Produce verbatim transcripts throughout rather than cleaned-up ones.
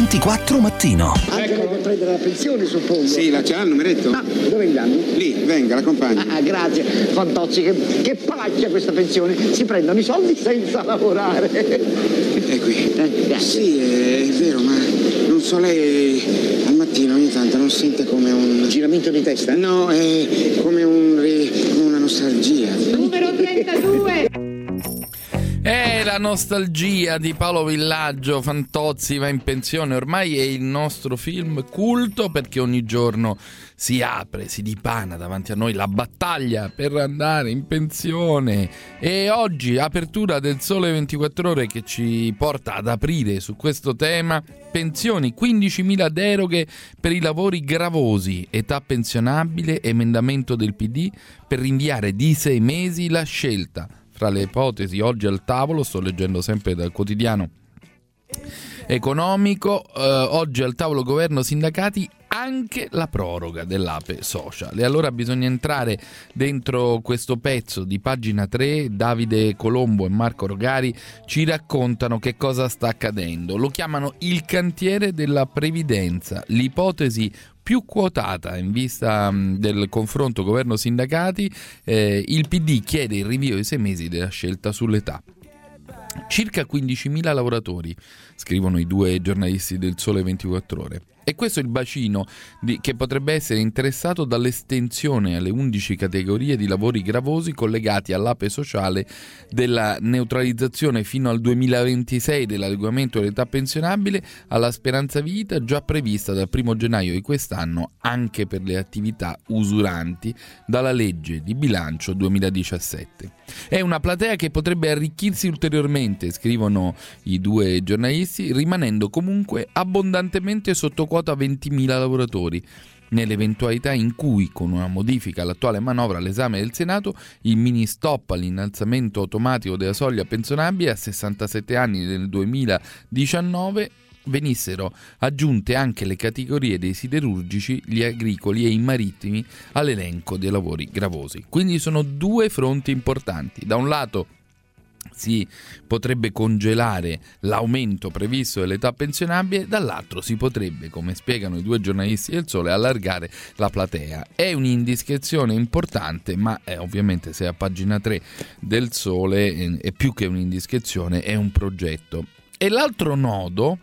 ventiquattro mattino. Anche lei per prendere la pensione, suppongo. Sì, la ce l'hanno, mi ha detto? Ah, dove gli danno? Lì, venga, l'accompagno. Ah, grazie. Fantozzi, che, che pacchia questa pensione. Si prendono i soldi senza lavorare. È qui. Eh, grazie. Sì, è, è vero, ma non so, lei al mattino ogni tanto non sente come un... Giramento di testa? No, è come un ri- come una nostalgia. Numero trentadue. È la nostalgia di Paolo Villaggio. Fantozzi va in pensione. Ormai è il nostro film culto, perché ogni giorno si apre, si dipana davanti a noi la battaglia per andare in pensione. E oggi apertura del Sole ventiquattro Ore, che ci porta ad aprire su questo tema. Pensioni, quindicimila deroghe per i lavori gravosi, età pensionabile, emendamento del P D per rinviare di sei mesi la scelta. Fra le ipotesi oggi al tavolo, sto leggendo sempre dal quotidiano economico, eh, oggi al tavolo governo, sindacati, anche la proroga dell'Ape Social. E allora bisogna entrare dentro questo pezzo di Pagina tre. Davide Colombo e Marco Rogari ci raccontano che cosa sta accadendo. Lo chiamano il cantiere della previdenza, l'ipotesi più quotata in vista mh, del confronto governo-sindacati. Eh, il P D chiede il rinvio di sei mesi della scelta sull'età. Circa quindicimila lavoratori, scrivono i due giornalisti del Sole ventiquattro Ore. E questo è il bacino di, che potrebbe essere interessato dall'estensione alle undici categorie di lavori gravosi collegati all'Ape sociale, della neutralizzazione fino al duemilaventisei dell'adeguamento dell'età pensionabile alla speranza vita, già prevista dal primo gennaio di quest'anno anche per le attività usuranti dalla legge di bilancio duemiladiciassette. È una platea che potrebbe arricchirsi ulteriormente, scrivono i due giornalisti, rimanendo comunque abbondantemente sotto quota ventimila lavoratori, nell'eventualità in cui, con una modifica all'attuale manovra all'esame del Senato, il mini stop all'innalzamento automatico della soglia pensionabile a sessantasette anni nel duemiladiciannove venissero aggiunte anche le categorie dei siderurgici, gli agricoli e i marittimi all'elenco dei lavori gravosi. Quindi sono due fronti importanti. Da un lato si potrebbe congelare l'aumento previsto dell'età pensionabile, dall'altro si potrebbe, come spiegano i due giornalisti del Sole, allargare la platea. È un'indiscrezione importante, ma eh, ovviamente se a Pagina tre del Sole eh, è più che un'indiscrezione, è un progetto. E l'altro nodo,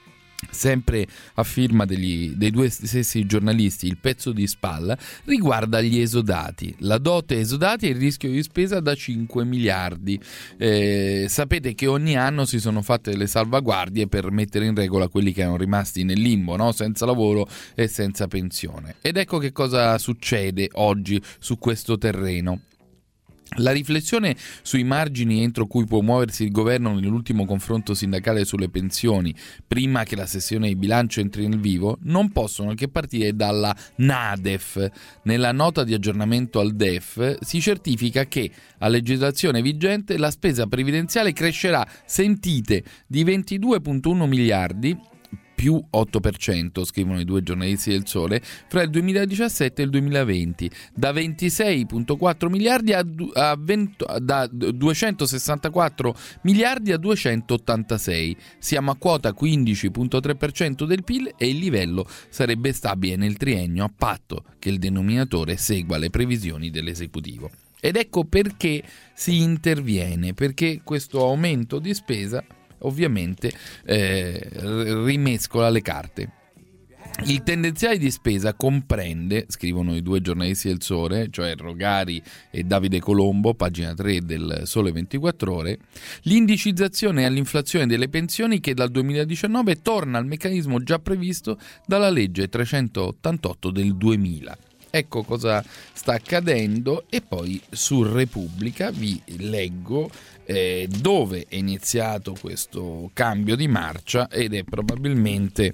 sempre a firma degli, dei due stessi giornalisti, il pezzo di spalla, riguarda gli esodati, la dote esodati e il rischio di spesa da cinque miliardi. Eh, sapete che ogni anno si sono fatte le salvaguardie per mettere in regola quelli che erano rimasti nel limbo, no? Senza lavoro e senza pensione. Ed ecco che cosa succede oggi su questo terreno. La riflessione sui margini entro cui può muoversi il governo nell'ultimo confronto sindacale sulle pensioni, prima che la sessione di bilancio entri nel vivo, non possono che partire dalla NADEF. Nella nota di aggiornamento al D E F si certifica che a legislazione vigente la spesa previdenziale crescerà, sentite, di ventidue virgola uno miliardi, più otto per cento, scrivono i due giornalisti del Sole, fra il duemiladiciassette e il duemilaventi, da ventisei virgola quattro miliardi a, a venti, da duecentosessantaquattro miliardi a duecentottantasei. Siamo a quota quindici virgola tre per cento del P I L e il livello sarebbe stabile nel triennio, a patto che il denominatore segua le previsioni dell'esecutivo. Ed ecco perché si interviene, perché questo aumento di spesa ovviamente eh, rimescola le carte. Il tendenziale di spesa comprende, scrivono i due giornalisti del Sole, cioè Rogari e Davide Colombo, pagina tre del Sole ventiquattro Ore, l'indicizzazione all'inflazione delle pensioni che dal duemiladiciannove torna al meccanismo già previsto dalla legge trecentottantotto del duemila. Ecco cosa sta accadendo. E poi su Repubblica vi leggo eh, dove è iniziato questo cambio di marcia, ed è probabilmente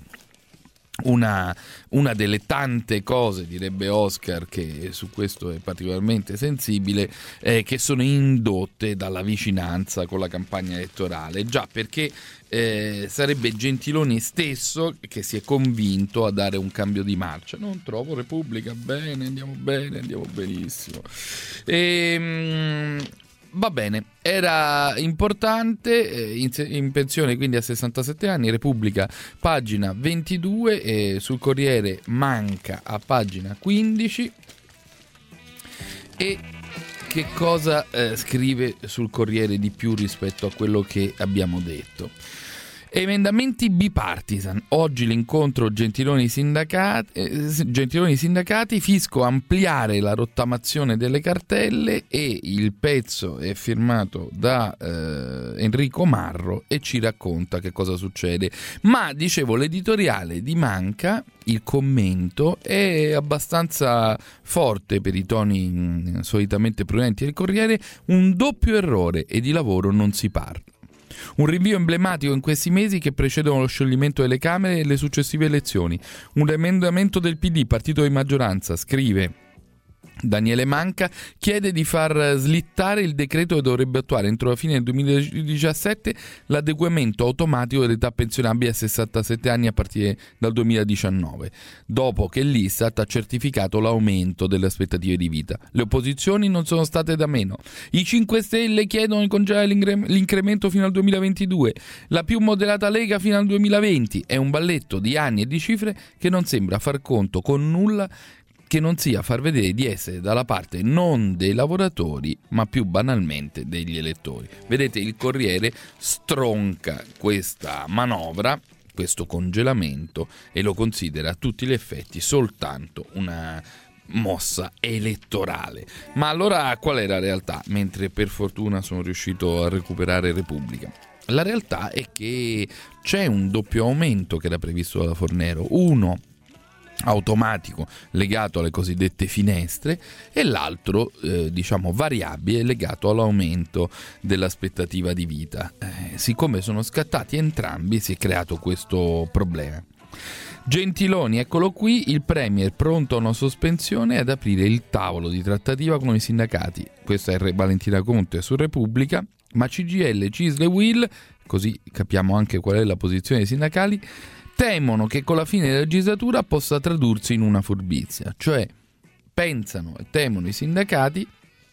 una, una delle tante cose, direbbe Oscar, che su questo è particolarmente sensibile, eh, che sono indotte dalla vicinanza con la campagna elettorale. Già, perché eh, sarebbe Gentiloni stesso che si è convinto a dare un cambio di marcia. Non trovo Repubblica, bene, andiamo bene, andiamo benissimo. E, mh, va bene. era importante, eh, in, in pensione quindi a sessantasette anni, Repubblica pagina ventidue, e sul Corriere Manca a pagina quindici. E che cosa eh, scrive sul Corriere di più rispetto a quello che abbiamo detto? Emendamenti bipartisan. Oggi l'incontro Gentiloni sindacati, eh, Gentiloni sindacati, fisco ampliare la rottamazione delle cartelle, e il pezzo è firmato da eh, Enrico Marro e ci racconta che cosa succede. Ma dicevo, l'editoriale di Manca, il commento è abbastanza forte per i toni mh, solitamente prudenti del Corriere. Un doppio errore e di lavoro non si parla. Un rinvio emblematico in questi mesi che precedono lo scioglimento delle Camere e le successive elezioni. Un emendamento del P D, partito di maggioranza, scrive Daniele Manca, chiede di far slittare il decreto che dovrebbe attuare entro la fine del duemiladiciassette l'adeguamento automatico dell'età pensionabile a sessantasette anni a partire dal duemiladiciannove, dopo che l'Istat ha certificato l'aumento delle aspettative di vita. Le opposizioni non sono state da meno. I cinque Stelle chiedono di congelare l'incremento fino al duemilaventidue, la più moderata Lega fino al duemilaventi. È un balletto di anni e di cifre che non sembra far conto con nulla che non sia far vedere di essere dalla parte non dei lavoratori, ma più banalmente degli elettori. Vedete, il Corriere stronca questa manovra, questo congelamento, e lo considera a tutti gli effetti soltanto una mossa elettorale. Ma allora qual è la realtà? Mentre per fortuna sono riuscito a recuperare Repubblica. La realtà è che c'è un doppio aumento che era previsto dalla Fornero, uno automatico legato alle cosiddette finestre e l'altro eh, diciamo variabile legato all'aumento dell'aspettativa di vita. Eh, siccome sono scattati entrambi si è creato questo problema. Gentiloni, eccolo qui, il Premier pronto a una sospensione e ad aprire il tavolo di trattativa con i sindacati. Questa è Valentina Conte su Repubblica, ma C G I L, C I S L e U I L, così capiamo anche qual è la posizione dei sindacali, temono che con la fine della legislatura possa tradursi in una furbizia, cioè pensano e temono i sindacati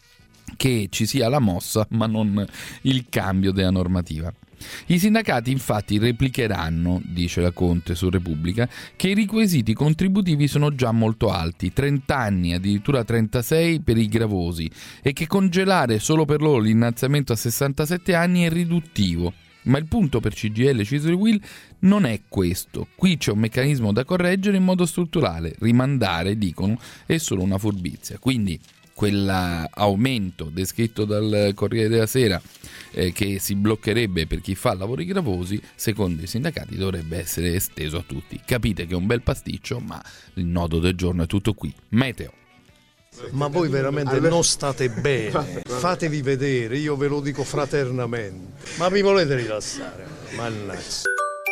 che ci sia la mossa ma non il cambio della normativa. I sindacati infatti replicheranno, dice la Conte su Repubblica, che i requisiti contributivi sono già molto alti, trenta anni, addirittura trentasei per i gravosi, e che congelare solo per loro l'innalzamento a sessantasette anni è riduttivo. Ma il punto per C G I L, C I S L e U I L non è questo. Qui c'è un meccanismo da correggere in modo strutturale. Rimandare, dicono, è solo una furbizia. Quindi quell'aumento descritto dal Corriere della Sera eh, che si bloccherebbe per chi fa lavori gravosi, secondo i sindacati dovrebbe essere esteso a tutti. Capite che è un bel pasticcio, ma il nodo del giorno è tutto qui. Meteo. Ma voi veramente non state bene, fatevi vedere, io ve lo dico fraternamente. Ma vi volete rilassare? Mannaggia.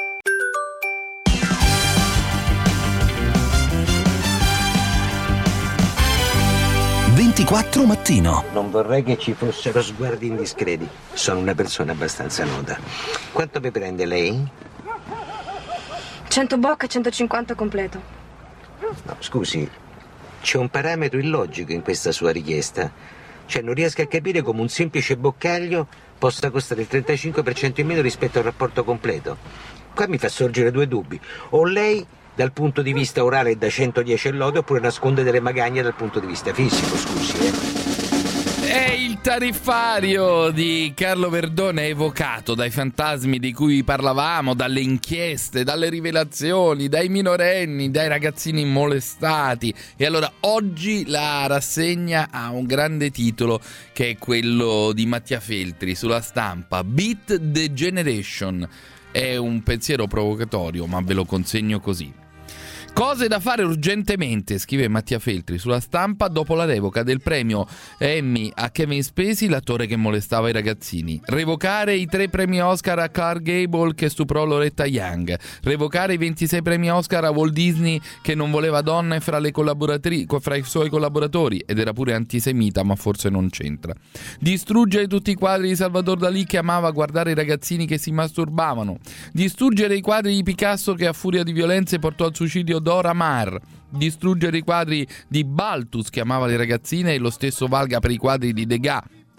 ventiquattro mattino. Non vorrei che ci fossero sguardi indiscreti. Sono una persona abbastanza nota. Quanto vi prende lei? cento bocca e centocinquanta completo. No, scusi. C'è un parametro illogico in questa sua richiesta. Cioè non riesco a capire come un semplice boccaglio possa costare il trentacinque per cento in meno rispetto al rapporto completo. Qua mi fa sorgere due dubbi. O lei dal punto di vista orale è da centodieci e lode, oppure nasconde delle magagne dal punto di vista fisico, scusi. Eh. È il tariffario di Carlo Verdone evocato dai fantasmi di cui parlavamo, dalle inchieste, dalle rivelazioni, dai minorenni, dai ragazzini molestati. E allora oggi la rassegna ha un grande titolo che è quello di Mattia Feltri sulla Stampa, Beat the Generation. È un pensiero provocatorio, ma ve lo consegno così. Cose da fare urgentemente, scrive Mattia Feltri sulla Stampa, dopo la revoca del premio Emmy a Kevin Spacey, l'attore che molestava i ragazzini. Revocare i tre premi Oscar a Clark Gable che stuprò Loretta Young. Revocare i ventisei premi Oscar a Walt Disney che non voleva donne fra, le collaboratori, fra i suoi collaboratori ed era pure antisemita, ma forse non c'entra. Distruggere tutti i quadri di Salvador Dalì che amava guardare i ragazzini che si masturbavano. Distruggere i quadri di Picasso che a furia di violenze portò al suicidio Dora Maar. Distruggere i quadri di Balthus che amava le ragazzine e lo stesso valga per i quadri di Degas.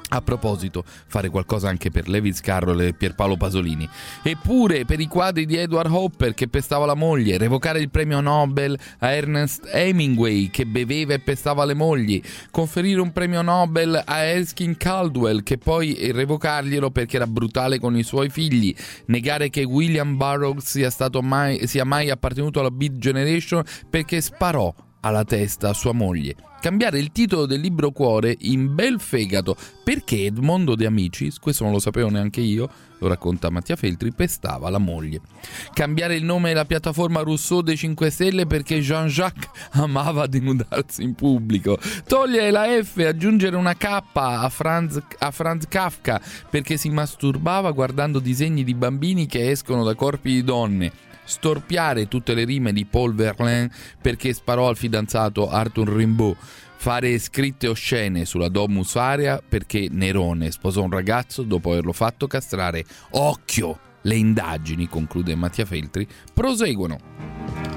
A proposito, fare qualcosa anche per Lewis Carroll e Pierpaolo Pasolini. Eppure per i quadri di Edward Hopper che pestava la moglie, revocare il premio Nobel a Ernest Hemingway che beveva e pestava le mogli, conferire un premio Nobel a Erskine Caldwell che poi revocarglielo perché era brutale con i suoi figli, negare che William Burroughs sia stato mai, sia mai appartenuto alla Beat Generation perché sparò alla testa a sua moglie. Cambiare il titolo del libro Cuore in Bel fegato perché Edmondo De Amicis, questo non lo sapevo neanche io, lo racconta Mattia Feltri, pestava la moglie. Cambiare il nome della piattaforma Rousseau dei cinque Stelle perché Jean-Jacques amava denudarsi in pubblico. Togliere la F e aggiungere una K a Franz, a Franz Kafka perché si masturbava guardando disegni di bambini che escono da corpi di donne. Storpiare tutte le rime di Paul Verlaine perché sparò al fidanzato Arthur Rimbaud, fare scritte oscene sulla Domus Aurea perché Nerone sposò un ragazzo dopo averlo fatto castrare. Occhio, le indagini, conclude Mattia Feltri, proseguono.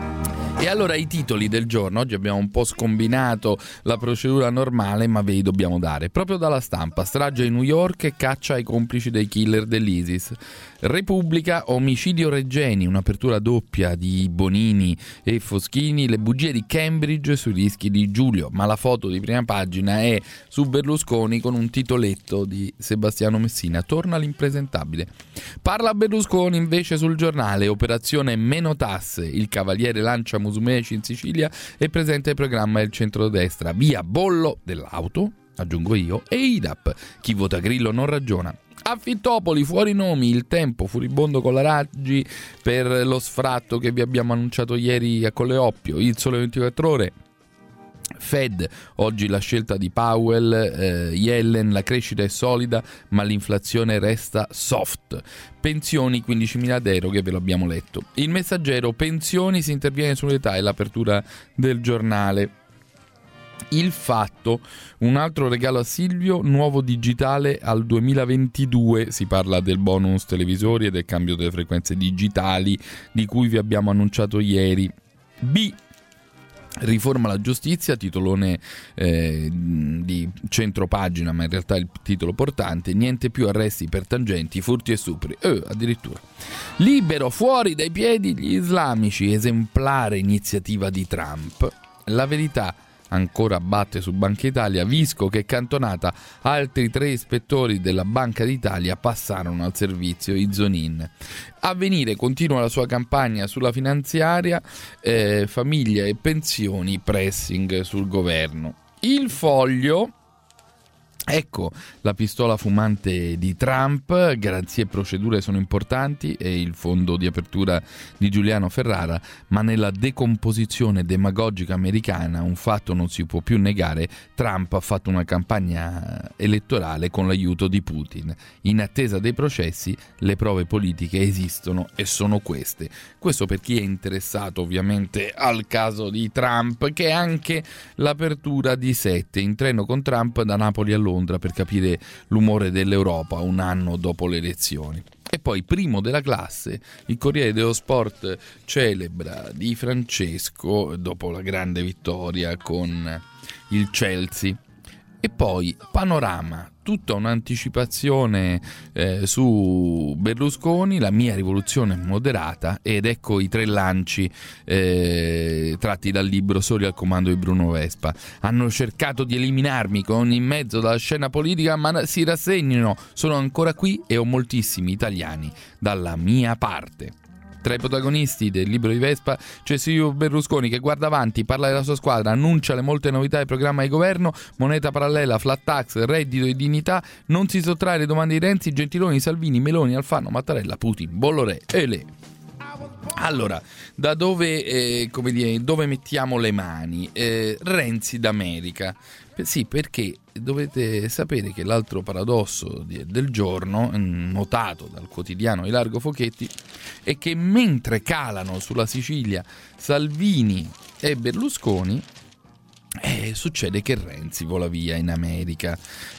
E allora i titoli del giorno, oggi abbiamo un po' scombinato la procedura normale, ma ve li dobbiamo dare. Proprio dalla Stampa: strage in New York e caccia ai complici dei killer dell'ISIS. Repubblica: omicidio Regeni, un'apertura doppia di Bonini e Foschini, le bugie di Cambridge sui rischi di Giulio. Ma la foto di prima pagina è su Berlusconi con un titoletto di Sebastiano Messina: torna l'impresentabile. Parla Berlusconi invece sul Giornale: operazione meno tasse, il Cavaliere lancia Musumeci in Sicilia e presenta il programma del centrodestra, via bollo dell'auto, aggiungo io, e I D A P, chi vota Grillo non ragiona. Affittopoli, fuori nomi, Il Tempo, furibondo con la Raggi per lo sfratto che vi abbiamo annunciato ieri a Colleoppio, Il Sole ventiquattro Ore. Fed, oggi la scelta di Powell, eh, Yellen, la crescita è solida ma l'inflazione resta soft. Pensioni, quindicimila deroghe, ve lo abbiamo letto. Il Messaggero, pensioni, si interviene sull'età, è l'apertura del giornale. Il Fatto, un altro regalo a Silvio, nuovo digitale al duemilaventidue, si parla del bonus televisori e del cambio delle frequenze digitali di cui vi abbiamo annunciato ieri. B, riforma la giustizia, titolone eh, di centropagina, ma in realtà è il titolo portante. Niente più arresti per tangenti, furti e stupri. Eh, addirittura. Libero, fuori dai piedi gli islamici, esemplare iniziativa di Trump. La Verità ancora batte su Banca Italia, Visco che cantonata, altri tre ispettori della Banca d'Italia passarono al servizio Izonin. Avvenire continua la sua campagna sulla finanziaria, eh, famiglia e pensioni, pressing sul governo. Il Foglio, ecco la pistola fumante di Trump, garanzie e procedure sono importanti e il fondo di apertura di Giuliano Ferrara, ma nella decomposizione demagogica americana un fatto non si può più negare: Trump ha fatto una campagna elettorale con l'aiuto di Putin. In attesa dei processi le prove politiche esistono e sono queste. Questo per chi è interessato ovviamente al caso di Trump, che è anche l'apertura di Sette, in treno con Trump da Napoli a Londra per capire l'umore dell'Europa un anno dopo le elezioni. E poi primo della classe, il Corriere dello Sport celebra Di Francesco dopo la grande vittoria con il Chelsea. E poi Panorama, tutta un'anticipazione eh, su Berlusconi, la mia rivoluzione moderata, ed ecco i tre lanci eh, tratti dal libro Soli al comando di Bruno Vespa. Hanno cercato di eliminarmi con in mezzo dalla scena politica, ma si rassegnino, sono ancora qui e ho moltissimi italiani dalla mia parte. Tra i protagonisti del libro di Vespa c'è Silvio Berlusconi che guarda avanti, parla della sua squadra, annuncia le molte novità del programma di governo, moneta parallela, flat tax, reddito e dignità, non si sottrae alle domande di Renzi, Gentiloni, Salvini, Meloni, Alfano, Mattarella, Putin, Bolloré e le. Allora, da dove, eh, come dire, dove mettiamo le mani? Eh, Renzi d'America. Sì, perché dovete sapere che l'altro paradosso di, del giorno, notato dal quotidiano di Largo Fochetti, è che mentre calano sulla Sicilia Salvini e Berlusconi, eh, succede che Renzi vola via in America.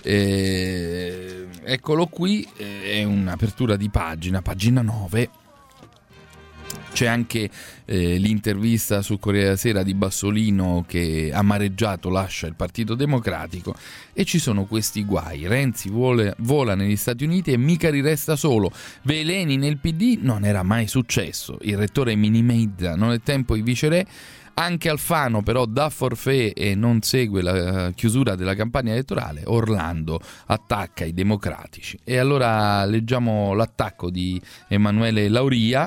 Eh, eccolo qui, eh, è un'apertura di pagina, pagina nove. C'è anche eh, l'intervista sul Corriere della Sera di Bassolino che amareggiato lascia il Partito Democratico, e ci sono questi guai. Renzi vuole, vola negli Stati Uniti e Micari resta solo. Veleni nel P D non era mai successo. Il rettore minimizza, non è tempo i viceré. Anche Alfano però dà forfait e non segue la chiusura della campagna elettorale. Orlando attacca i democratici. E allora leggiamo l'attacco di Emanuele Lauria.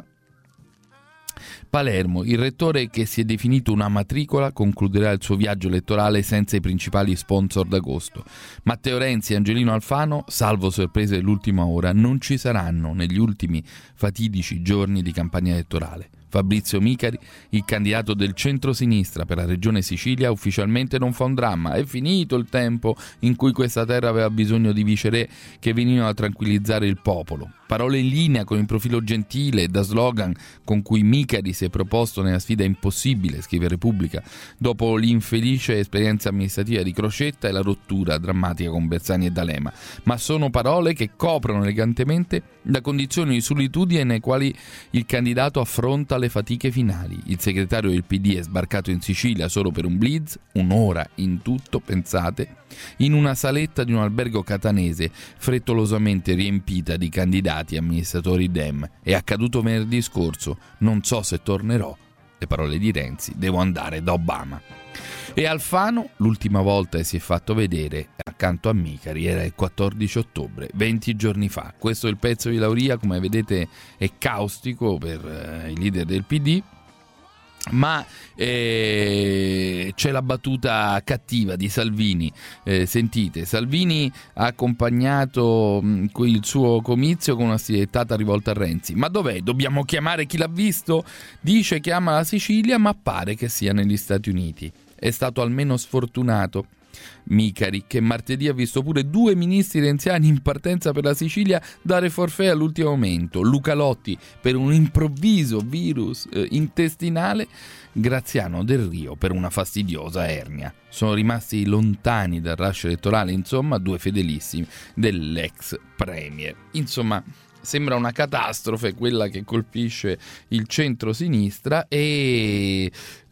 Palermo, il rettore che si è definito una matricola concluderà il suo viaggio elettorale senza i principali sponsor d'agosto. Matteo Renzi e Angelino Alfano, salvo sorprese dell'ultima ora, non ci saranno negli ultimi fatidici giorni di campagna elettorale. Fabrizio Micari, il candidato del centro-sinistra per la regione Sicilia, ufficialmente non fa un dramma. È finito il tempo in cui questa terra aveva bisogno di viceré che venivano a tranquillizzare il popolo. Parole in linea con il profilo gentile e da slogan con cui Micari si è proposto nella sfida impossibile, scrive Repubblica, dopo l'infelice esperienza amministrativa di Crocetta e la rottura drammatica con Bersani e D'Alema. Ma sono parole che coprono elegantemente da condizioni di solitudine nei quali il candidato affronta le fatiche finali. Il segretario del P D è sbarcato in Sicilia solo per un blitz, un'ora in tutto, pensate, in una saletta di un albergo catanese frettolosamente riempita di candidati amministratori Dem. È accaduto venerdì scorso, non so se tornerò. Le parole di Renzi, devo andare da Obama. E Alfano, l'ultima volta che si è fatto vedere accanto a Micari era il quattordici ottobre, venti giorni fa. Questo è il pezzo di Lauria, come vedete è caustico per eh, i leader del P D, ma eh, c'è la battuta cattiva di Salvini. Eh, sentite, Salvini ha accompagnato mh, il suo comizio con una stilettata rivolta a Renzi. Ma dov'è? Dobbiamo chiamare chi l'ha visto? Dice che ama la Sicilia, ma pare che sia negli Stati Uniti. È stato almeno sfortunato Micari, che martedì ha visto pure due ministri renziani in partenza per la Sicilia dare forfait all'ultimo momento. Luca Lotti per un improvviso virus eh, intestinale, Graziano Del Rio per una fastidiosa ernia. Sono rimasti lontani dal rush elettorale, insomma, due fedelissimi dell'ex premier. Insomma, sembra una catastrofe quella che colpisce il centro-sinistra, e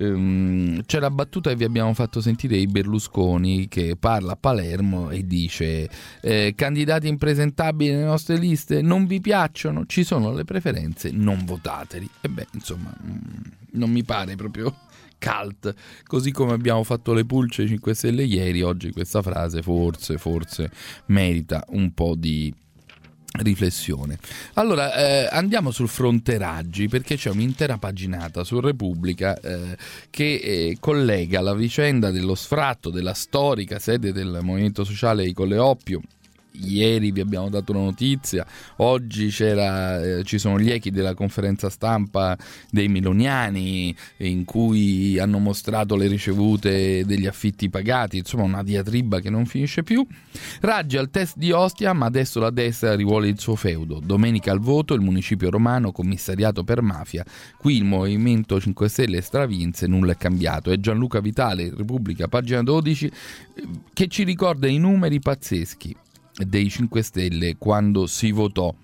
um, c'è la battuta che vi abbiamo fatto sentire di Berlusconi che parla a Palermo e dice eh, candidati impresentabili nelle nostre liste non vi piacciono, ci sono le preferenze, non votateli. E beh, insomma, non mi pare proprio cult, così come abbiamo fatto le pulce cinque Stelle ieri. Oggi questa frase forse, forse merita un po' di riflessione. Allora eh, andiamo sul fronte Raggi, perché c'è un'intera paginata su Repubblica eh, che eh, collega la vicenda dello sfratto della storica sede del Movimento Sociale di Colle Oppio. Ieri vi abbiamo dato una notizia, oggi c'era, eh, ci sono gli echi della conferenza stampa dei Meloniani in cui hanno mostrato le ricevute degli affitti pagati, insomma una diatriba che non finisce più. Raggi al test di Ostia, ma adesso la destra rivuole il suo feudo. Domenica al voto il municipio romano commissariato per mafia, qui il Movimento cinque Stelle stravinse, nulla è cambiato. È Gianluca Vitale, Repubblica, pagina dodici, che ci ricorda i numeri pazzeschi dei cinque Stelle quando si votò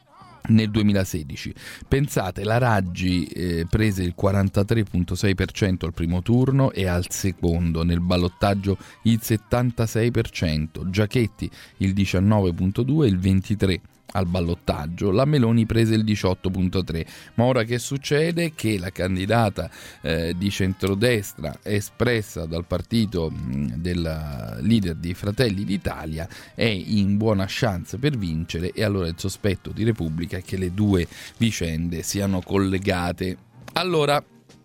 nel duemilasedici. Pensate, la Raggi eh, prese il quarantatré virgola sei per cento al primo turno e al secondo, nel ballottaggio, il settantasei per cento. Giachetti il diciannove virgola due, il ventitré per cento al ballottaggio. La Meloni prese il diciotto virgola tre. Ma ora che succede? Che la candidata eh, di centrodestra espressa dal partito mh, del leader di Fratelli d'Italia è in buona chance per vincere, e allora il sospetto di Repubblica è che le due vicende siano collegate. Allora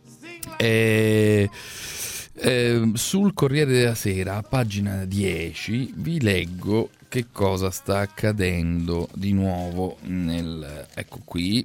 eh, eh, sul Corriere della Sera, pagina dieci, vi leggo che cosa sta accadendo di nuovo nel, ecco qui,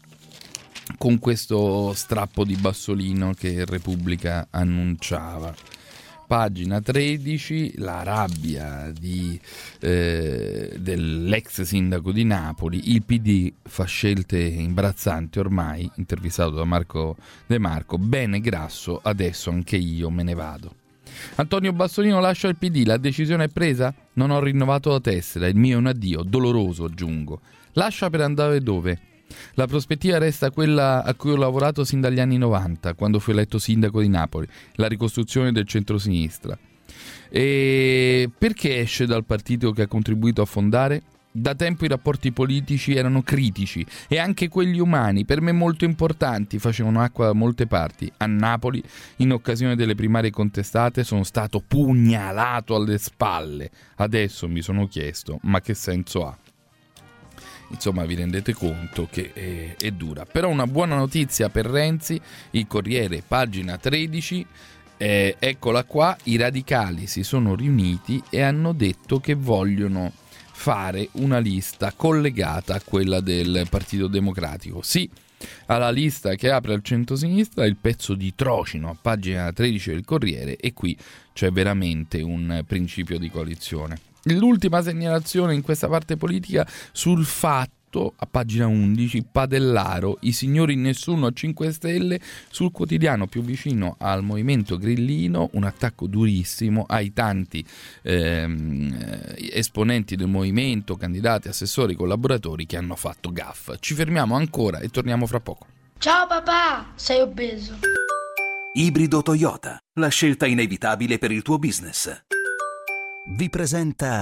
con questo strappo di Bassolino che Repubblica annunciava. Pagina tredici, la rabbia di, eh, dell'ex sindaco di Napoli. Il P D fa scelte imbarazzanti ormai, intervistato da Marco De Marco. Bene Grasso, adesso anche io me ne vado. Antonio Bassolino lascia il P D, la decisione è presa? Non ho rinnovato la tessera, il mio è un addio, doloroso aggiungo. Lascia per andare dove? La prospettiva resta quella a cui ho lavorato sin dagli anni novanta, quando fui eletto sindaco di Napoli, la ricostruzione del centrosinistra. E perché esce dal partito che ha contribuito a fondare? Da tempo i rapporti politici erano critici e anche quelli umani, per me molto importanti, facevano acqua da molte parti. A Napoli, in occasione delle primarie contestate, sono stato pugnalato alle spalle. Adesso mi sono chiesto, ma che senso ha? Insomma, vi rendete conto che è, è dura. Però una buona notizia per Renzi, il Corriere, pagina tredici, eh, eccola qua, i radicali si sono riuniti e hanno detto che vogliono fare una lista collegata a quella del Partito Democratico. Sì, alla lista che apre al centrosinistra, il pezzo di Trocino a pagina tredici del Corriere, e qui c'è veramente un principio di coalizione. L'ultima segnalazione in questa parte politica sul fatto, a pagina undici, Padellaro, i signori nessuno a cinque Stelle, sul quotidiano più vicino al movimento grillino, un attacco durissimo ai tanti ehm, esponenti del movimento, candidati, assessori, collaboratori che hanno fatto gaffe. Ci fermiamo ancora e torniamo fra poco. Ciao papà, sei obeso. Ibrido Toyota, la scelta inevitabile per il tuo business. Vi presenta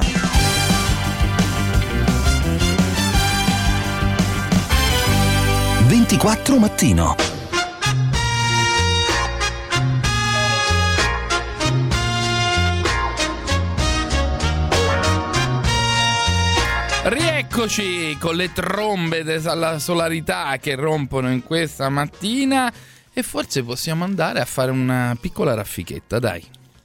ventiquattro Mattino. Rieccoci con le trombe della solarità che rompono in questa mattina e forse possiamo andare a fare una piccola raffichetta, dai.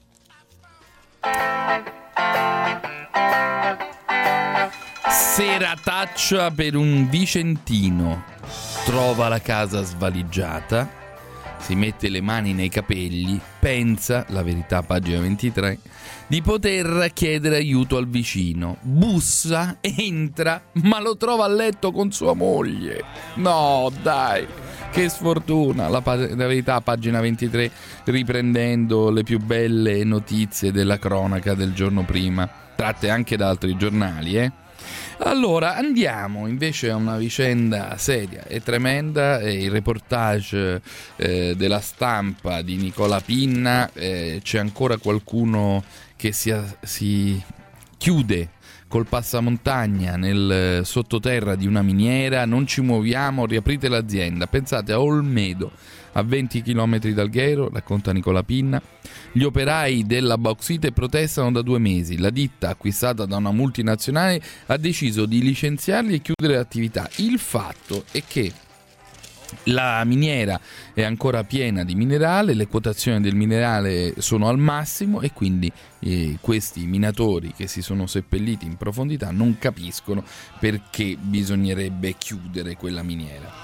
Serataccia per un vicentino. Trova la casa svaligiata, si mette le mani nei capelli, pensa, la verità pagina ventitré, di poter chiedere aiuto al vicino. Bussa, entra, ma lo trova a letto con sua moglie. No, dai, che sfortuna. La, la verità pagina ventitré, riprendendo le più belle notizie della cronaca del giorno prima, tratte anche da altri giornali, eh. Allora andiamo invece a una vicenda seria e tremenda, eh, il reportage eh, della Stampa di Nicola Pinna. Eh, c'è ancora qualcuno che si, si chiude col passamontagna nel sottoterra di una miniera, non ci muoviamo, riaprite l'azienda. Pensate a Olmedo, a venti chilometri dal Ghero, racconta Nicola Pinna. Gli operai della bauxite protestano da due mesi. La ditta, acquistata da una multinazionale, ha deciso di licenziarli e chiudere l'attività. Il fatto è che la miniera è ancora piena di minerale, le quotazioni del minerale sono al massimo e quindi eh, questi minatori che si sono seppelliti in profondità non capiscono perché bisognerebbe chiudere quella miniera.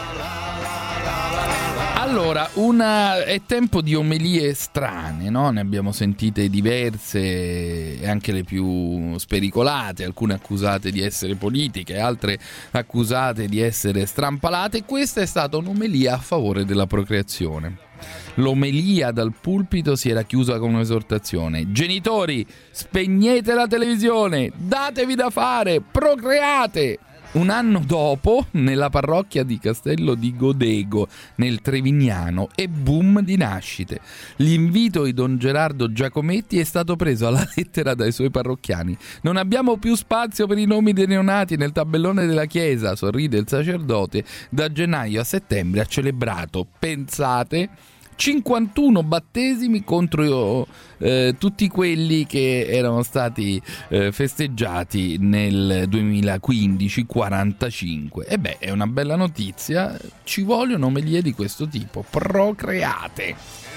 Allora, una, è tempo di omelie strane, no? Ne abbiamo sentite diverse, e anche le più spericolate, alcune accusate di essere politiche, altre accusate di essere strampalate. Questa è stata un'omelia a favore della procreazione. L'omelia dal pulpito si era chiusa con un'esortazione: genitori, spegnete la televisione, datevi da fare, procreate! Un anno dopo, nella parrocchia di Castello di Godego, nel Trevignano, è boom di nascite. L'invito di Don Gerardo Giacometti è stato preso alla lettera dai suoi parrocchiani. Non abbiamo più spazio per i nomi dei neonati nel tabellone della chiesa, sorride il sacerdote. Da gennaio a settembre ha celebrato, pensate, cinquantuno battesimi contro eh, tutti quelli che erano stati eh, festeggiati nel duemilaquindici, quarantacinque. E beh, è una bella notizia, ci vogliono omelie di questo tipo, procreate.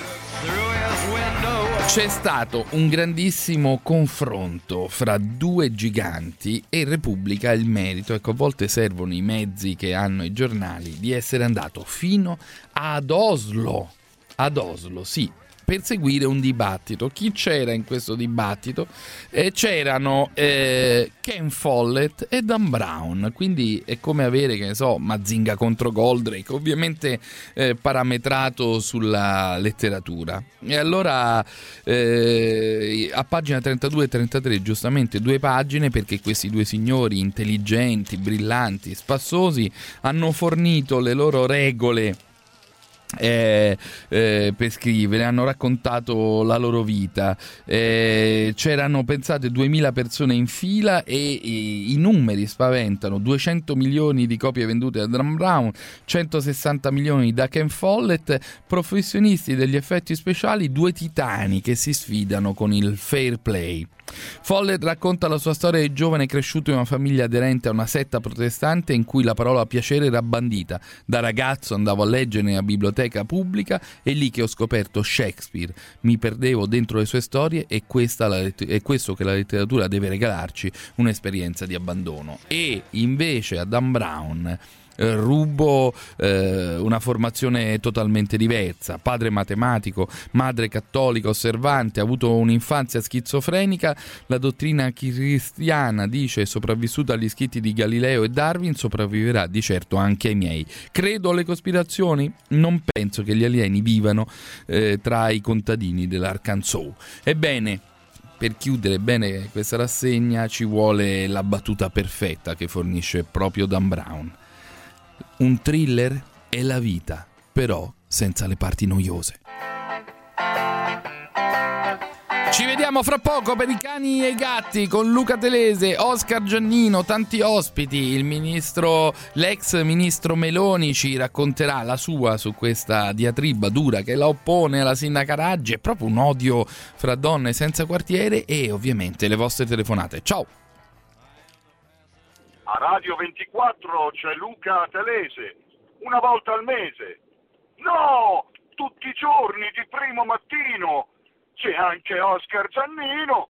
C'è stato un grandissimo confronto fra due giganti e Repubblica ha il merito, ecco, a volte servono i mezzi che hanno i giornali, di essere andato fino ad Oslo. Ad Oslo, sì, per seguire un dibattito. Chi c'era in questo dibattito? Eh, c'erano eh, Ken Follett e Dan Brown, quindi è come avere, che ne so, Mazinga contro Goldrake, ovviamente eh, parametrato sulla letteratura. E allora eh, a pagina trentadue e trentatré, giustamente due pagine, perché questi due signori intelligenti, brillanti, spassosi hanno fornito le loro regole Eh, eh, per scrivere, hanno raccontato la loro vita. Eh, c'erano, pensate, duemila persone in fila e, e i numeri spaventano: duecento milioni di copie vendute da Dan Brown, centosessanta milioni da Ken Follett, professionisti degli effetti speciali, due titani che si sfidano con il fair play. Follett racconta la sua storia di giovane cresciuto in una famiglia aderente a una setta protestante in cui la parola piacere era bandita. Da ragazzo andavo a leggere nella biblioteca pubblica, è lì che ho scoperto Shakespeare, mi perdevo dentro le sue storie e questa la let- è questo che la letteratura deve regalarci, un'esperienza di abbandono. E invece a Dan Brown Eh, rubo eh, una formazione totalmente diversa: padre matematico, madre cattolica osservante, ha avuto un'infanzia schizofrenica. La dottrina cristiana dice: è sopravvissuta agli scritti di Galileo e Darwin, sopravviverà di certo anche ai miei. Credo alle cospirazioni? Non penso che gli alieni vivano eh, tra i contadini dell'Arkansas. Ebbene, per chiudere bene questa rassegna ci vuole la battuta perfetta che fornisce proprio Dan Brown. Un thriller è la vita, però senza le parti noiose. Ci vediamo fra poco per i cani e i gatti con Luca Telese, Oscar Giannino, tanti ospiti. Il ministro, l'ex ministro Meloni ci racconterà la sua su questa diatriba dura che la oppone alla sindaca Raggi. È proprio un odio fra donne senza quartiere, e ovviamente le vostre telefonate. Ciao! A Radio ventiquattro c'è Luca Telese, una volta al mese. No, tutti i giorni di primo mattino c'è anche Oscar Giannino.